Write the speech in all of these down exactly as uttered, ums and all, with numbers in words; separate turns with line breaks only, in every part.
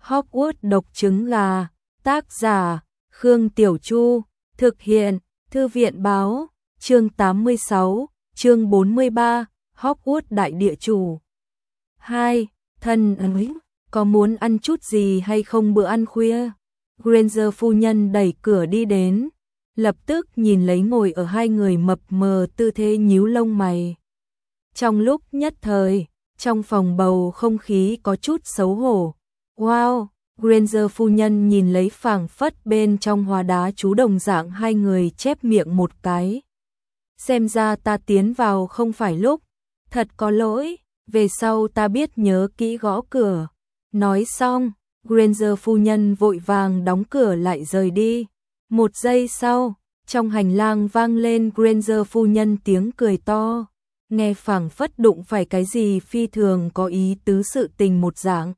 Hogwarts độc trứng gà, tác giả, Khương Tiểu Chu, thực hiện, Thư viện báo, chương tám mươi sáu, chương bốn mươi ba, Hogwarts đại địa chủ. hai. Thân ơi, có muốn ăn chút gì hay không bữa ăn khuya? Granger phu nhân đẩy cửa đi đến, lập tức nhìn lấy ngồi ở hai người mập mờ tư thế nhíu lông mày. Trong lúc nhất thời, trong phòng bầu không khí có chút xấu hổ. Wow, Granger phu nhân nhìn lấy phảng phất bên trong hóa đá chú đồng dạng hai người chép miệng một cái. Xem ra ta tiến vào không phải lúc, thật có lỗi, về sau ta biết nhớ kỹ gõ cửa. Nói xong, Granger phu nhân vội vàng đóng cửa lại rời đi. Một giây sau, trong hành lang vang lên Granger phu nhân tiếng cười to, nghe phảng phất đụng phải cái gì phi thường có ý tứ sự tình một dạng.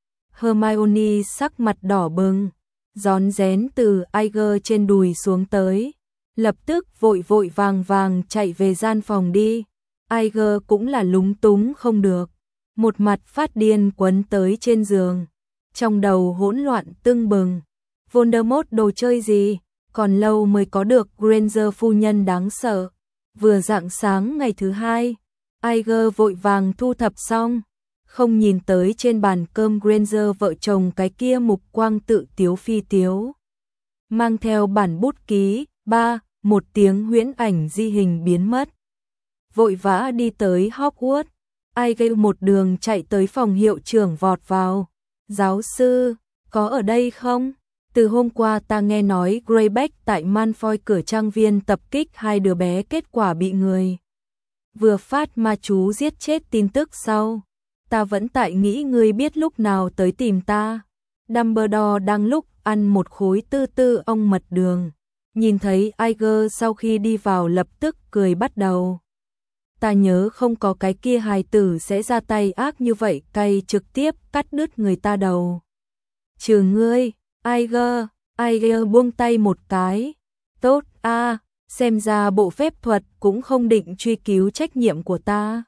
Hermione sắc mặt đỏ bừng, rón rén từ Iger trên đùi xuống tới, lập tức vội vội vàng vàng chạy về gian phòng đi. Iger cũng là lúng túng không được, một mặt phát điên quấn tới trên giường, trong đầu hỗn loạn tưng bừng. Voldemort đồ chơi gì, còn lâu mới có được Granger phu nhân đáng sợ. Vừa rạng sáng ngày thứ hai, Iger vội vàng thu thập xong, không nhìn tới trên bàn cơm Granger vợ chồng cái kia mục quang tự tiếu phi tiếu. Mang theo bản bút ký, ba, một tiếng huyễn ảnh di hình biến mất. Vội vã đi tới Hogwarts, Iger một đường chạy tới phòng hiệu trưởng vọt vào. Giáo sư, có ở đây không? Từ hôm qua ta nghe nói Greyback tại Malfoy cửa trang viên tập kích hai đứa bé, kết quả bị người vừa phát ma chú giết chết tin tức sau. Ta vẫn tại nghĩ ngươi biết lúc nào tới tìm ta. Dumbledore đang lúc ăn một khối tư tư ong mật đường, nhìn thấy Iger sau khi đi vào lập tức cười bắt đầu. Ta nhớ không có cái kia hài tử sẽ ra tay ác như vậy, cay trực tiếp cắt đứt người ta đầu. Trừ ngươi, Iger, Iger buông tay một cái. Tốt a, à, xem ra bộ phép thuật cũng không định truy cứu trách nhiệm của ta.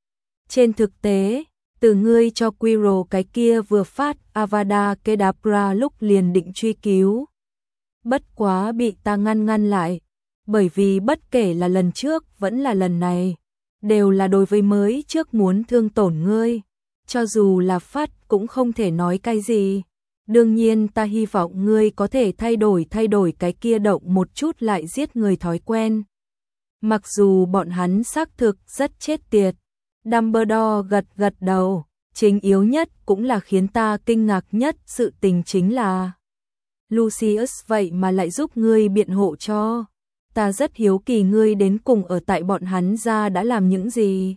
Trên thực tế, từ ngươi cho Quirrell cái kia vừa phát Avada Kedavra lúc liền định truy cứu. Bất quá bị ta ngăn ngăn lại, bởi vì bất kể là lần trước vẫn là lần này, đều là đối với mới trước muốn thương tổn ngươi, cho dù là phát cũng không thể nói cái gì. Đương nhiên ta hy vọng ngươi có thể thay đổi thay đổi cái kia động một chút lại giết người thói quen. Mặc dù bọn hắn xác thực rất chết tiệt. Dumbledore gật gật đầu, chính yếu nhất cũng là khiến ta kinh ngạc nhất sự tình chính là Lucius vậy mà lại giúp ngươi biện hộ cho. Ta rất hiếu kỳ ngươi đến cùng ở tại bọn hắn ra đã làm những gì.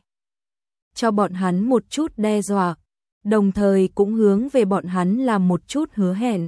Cho bọn hắn một chút đe dọa, đồng thời cũng hướng về bọn hắn làm một chút hứa hẹn.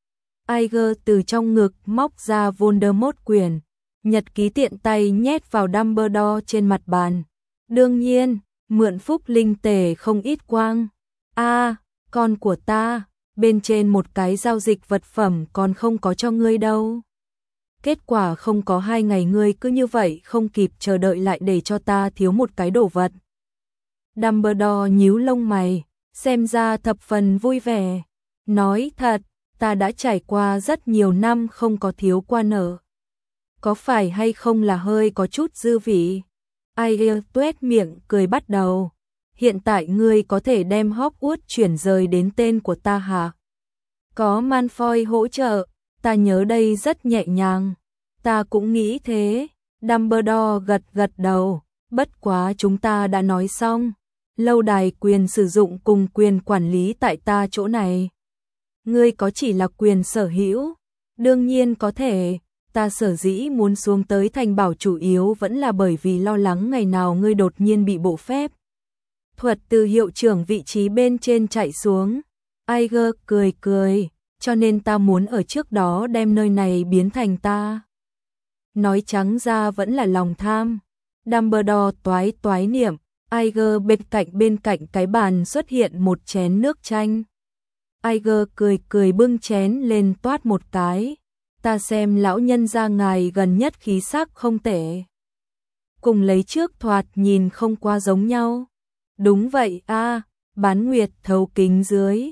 Iger từ trong ngực móc ra Voldemort quyền, nhật ký tiện tay nhét vào Dumbledore trên mặt bàn. Đương nhiên, mượn phúc linh tề không ít quang. A, à, con của ta, bên trên một cái giao dịch vật phẩm còn không có cho ngươi đâu. Kết quả không có hai ngày ngươi cứ như vậy không kịp chờ đợi lại để cho ta thiếu một cái đồ vật. Dumbledore nhíu lông mày, xem ra thập phần vui vẻ. Nói thật, ta đã trải qua rất nhiều năm không có thiếu qua nợ. Có phải hay không là hơi có chút dư vị? Iger tuét miệng cười bắt đầu. Hiện tại ngươi có thể đem Hogwarts chuyển rời đến tên của ta hả? Có Malfoy hỗ trợ, ta nhớ đây rất nhẹ nhàng. Ta cũng nghĩ thế. Dumbledore gật gật đầu. Bất quá chúng ta đã nói xong. Lâu đài quyền sử dụng cùng quyền quản lý tại ta chỗ này. Ngươi có chỉ là quyền sở hữu? Đương nhiên có thể. Ta sở dĩ muốn xuống tới thành bảo chủ yếu vẫn là bởi vì lo lắng ngày nào ngươi đột nhiên bị bộ phép thuật từ hiệu trưởng vị trí bên trên chạy xuống. Iger cười cười, cho nên ta muốn ở trước đó đem nơi này biến thành ta. Nói trắng ra vẫn là lòng tham. Dumbledore toái toái niệm. Iger bên cạnh bên cạnh cái bàn xuất hiện một chén nước chanh. Iger cười cười bưng chén lên toát một cái. Ta xem lão nhân gia ngài gần nhất khí sắc không tệ. Cùng lấy trước thoạt nhìn không qua giống nhau. Đúng vậy a, à, bán nguyệt thấu kính dưới.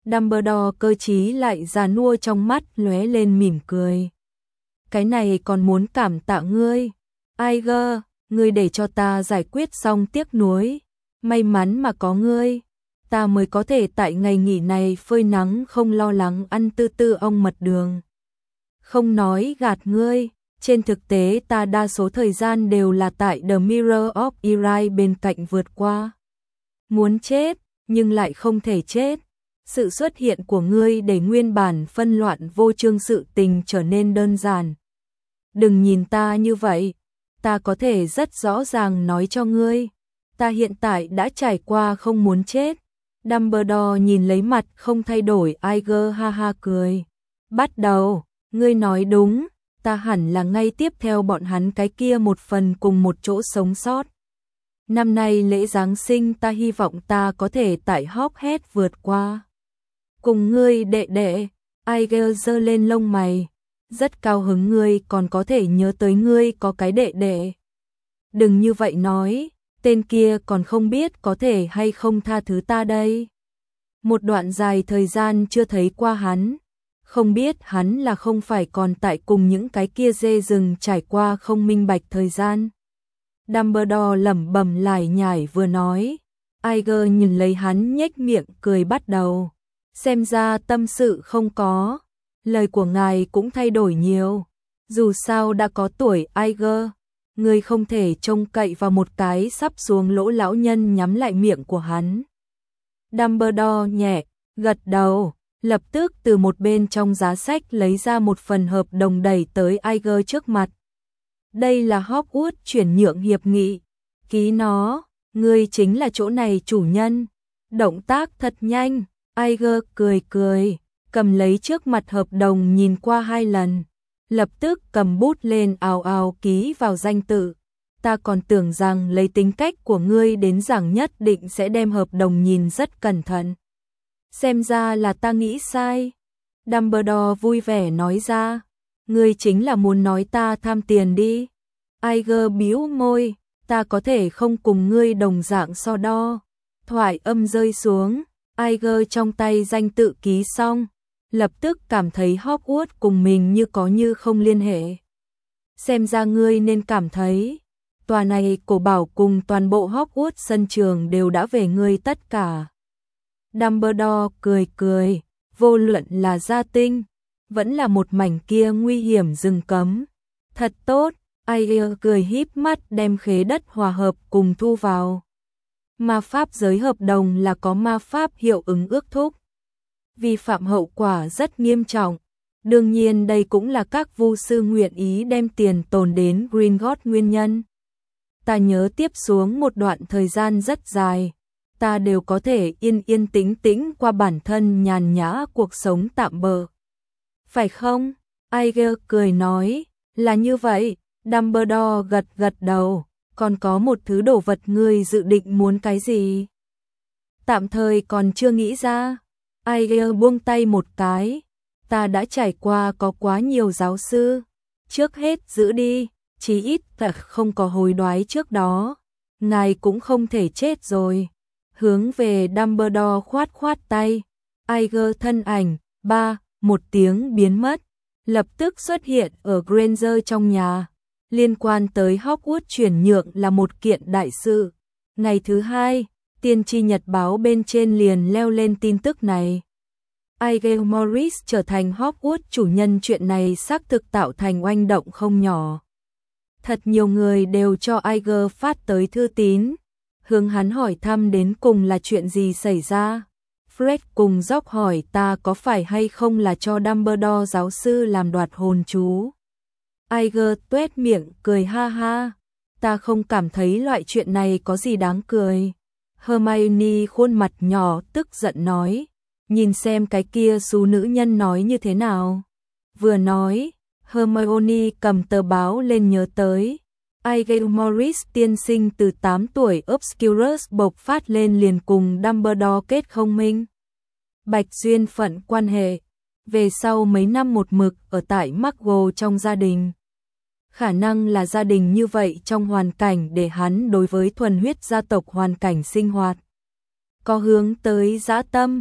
Dumbledore cơ trí lại già nua trong mắt lóe lên mỉm cười. Cái này còn muốn cảm tạ ngươi. Iger, ngươi để cho ta giải quyết xong tiếc nuối. May mắn mà có ngươi, ta mới có thể tại ngày nghỉ này phơi nắng không lo lắng ăn tư tư ong mật đường. Không nói gạt ngươi, trên thực tế ta đa số thời gian đều là tại The Mirror of Erie bên cạnh vượt qua. Muốn chết, nhưng lại không thể chết. Sự xuất hiện của ngươi để nguyên bản phân loạn vô chương sự tình trở nên đơn giản. Đừng nhìn ta như vậy, ta có thể rất rõ ràng nói cho ngươi, ta hiện tại đã trải qua không muốn chết. Dumbledore nhìn lấy mặt không thay đổi Iger ha ha cười. Bắt đầu, ngươi nói đúng, ta hẳn là ngay tiếp theo bọn hắn cái kia một phần cùng một chỗ sống sót. Năm nay lễ Giáng sinh ta hy vọng ta có thể tại Hogwarts vượt qua. Cùng ngươi đệ đệ, Iger giơ lên lông mày. Rất cao hứng ngươi còn có thể nhớ tới ngươi có cái đệ đệ. Đừng như vậy nói, tên kia còn không biết có thể hay không tha thứ ta đây. Một đoạn dài thời gian chưa thấy qua hắn, không biết hắn là không phải còn tại cùng những cái kia dê rừng trải qua không minh bạch thời gian. Dumbledore lẩm bẩm lải nhải vừa nói, Iger nhìn lấy hắn nhếch miệng cười bắt đầu. Xem ra tâm sự không có, lời của ngài cũng thay đổi nhiều. Dù sao đã có tuổi Iger, người không thể trông cậy vào một cái sắp xuống lỗ lão nhân nhắm lại miệng của hắn. Dumbledore nhẹ gật đầu, lập tức từ một bên trong giá sách lấy ra một phần hợp đồng đẩy tới Iger trước mặt. Đây là Hogwarts chuyển nhượng hiệp nghị, ký nó, ngươi chính là chỗ này chủ nhân. Động tác thật nhanh, Iger cười cười, cầm lấy trước mặt hợp đồng nhìn qua hai lần, lập tức cầm bút lên ào ào ký vào danh tự. Ta còn tưởng rằng lấy tính cách của ngươi đến giảng nhất định sẽ đem hợp đồng nhìn rất cẩn thận. Xem ra là ta nghĩ sai. Dumbledore vui vẻ nói ra, ngươi chính là muốn nói ta tham tiền đi. Iger bĩu môi, ta có thể không cùng ngươi đồng dạng so đo. Thoại âm rơi xuống, Iger trong tay danh tự ký xong, lập tức cảm thấy Hogwarts cùng mình như có như không liên hệ. Xem ra ngươi nên cảm thấy, tòa này cổ bảo cùng toàn bộ Hogwarts sân trường đều đã về ngươi tất cả. Dumbledore cười cười, vô luận là gia tinh, vẫn là một mảnh kia nguy hiểm rừng cấm. Thật tốt, Iger cười híp mắt đem khế đất hòa hợp cùng thu vào. Ma pháp giới hợp đồng là có ma pháp hiệu ứng ước thúc. Vi phạm hậu quả rất nghiêm trọng. Đương nhiên đây cũng là các vu sư nguyện ý đem tiền tồn đến Gringotts nguyên nhân. Ta nhớ tiếp xuống một đoạn thời gian rất dài, ta đều có thể yên yên tĩnh tĩnh qua bản thân nhàn nhã cuộc sống tạm bợ. Phải không? Iger cười nói, là như vậy. Dumbledore gật gật đầu, còn có một thứ đồ vật ngươi dự định muốn cái gì? Tạm thời còn chưa nghĩ ra. Iger buông tay một cái, ta đã trải qua có quá nhiều giáo sư, trước hết giữ đi, chí ít ta không có hối đoái trước đó, ngài cũng không thể chết rồi. Hướng về Dumbledore khoát khoát tay, Iger thân ảnh, ba, một tiếng biến mất, lập tức xuất hiện ở Granger trong nhà. Liên quan tới Hogwarts chuyển nhượng là một kiện đại sự. Ngày thứ hai, tiên tri nhật báo bên trên liền leo lên tin tức này. Iger Morris trở thành Hogwarts chủ nhân, chuyện này xác thực tạo thành oanh động không nhỏ. Thật nhiều người đều cho Iger phát tới thư tín, hướng hắn hỏi thăm đến cùng là chuyện gì xảy ra. Fred cùng George hỏi ta có phải hay không là cho Dumbledore giáo sư làm đoạt hồn chú. Iger tuét miệng cười ha ha, ta không cảm thấy loại chuyện này có gì đáng cười. Hermione khuôn mặt nhỏ tức giận nói, nhìn xem cái kia xú nữ nhân nói như thế nào. Vừa nói, Hermione cầm tờ báo lên nhớ tới. Iger Morris tiên sinh từ tám tuổi Obscurus bộc phát lên liền cùng Dumbledore kết không minh bạch duyên phận quan hệ, về sau mấy năm một mực ở tại McGonagall trong gia đình. Khả năng là gia đình như vậy trong hoàn cảnh để hắn đối với thuần huyết gia tộc hoàn cảnh sinh hoạt có hướng tới dã tâm.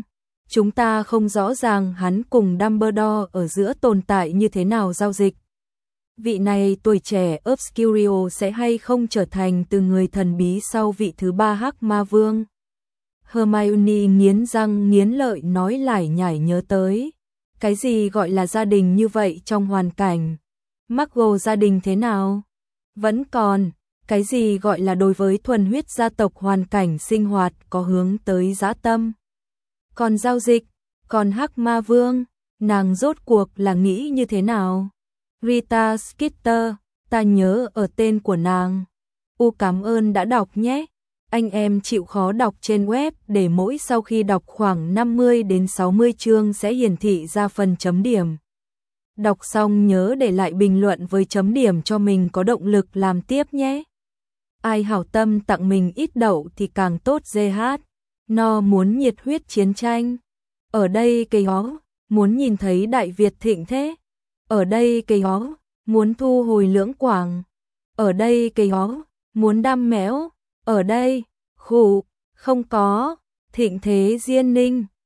chúng ta không rõ ràng hắn cùng Dumbledore ở giữa tồn tại như thế nào giao dịch. Vị này tuổi trẻ Obscurio sẽ hay không trở thành từ người thần bí sau vị thứ ba Hắc Ma Vương. Hermione nghiến răng nghiến lợi nói lải nhải nhớ tới. Cái gì gọi là gia đình như vậy trong hoàn cảnh? Muggle gia đình thế nào? Vẫn còn, cái gì gọi là đối với thuần huyết gia tộc hoàn cảnh sinh hoạt có hướng tới dã tâm? Còn giao dịch, còn Hắc Ma Vương, nàng rốt cuộc là nghĩ như thế nào? Rita Skeeter, ta nhớ ở tên của nàng. U cảm ơn đã đọc nhé. Anh em chịu khó đọc trên web để mỗi sau khi đọc khoảng năm mươi đến sáu mươi chương sẽ hiển thị ra phần chấm điểm. Đọc xong nhớ để lại bình luận với chấm điểm cho mình có động lực làm tiếp nhé. Ai hảo tâm tặng mình ít đậu thì càng tốt giê hát. No muốn nhiệt huyết chiến tranh. Ở đây cây hó, muốn nhìn thấy Đại Việt thịnh thế. Ở đây cây hó, muốn thu hồi Lưỡng Quảng. Ở đây cây hó, muốn đam méo. Ở đây, khủ, không có, thịnh thế Diên Ninh.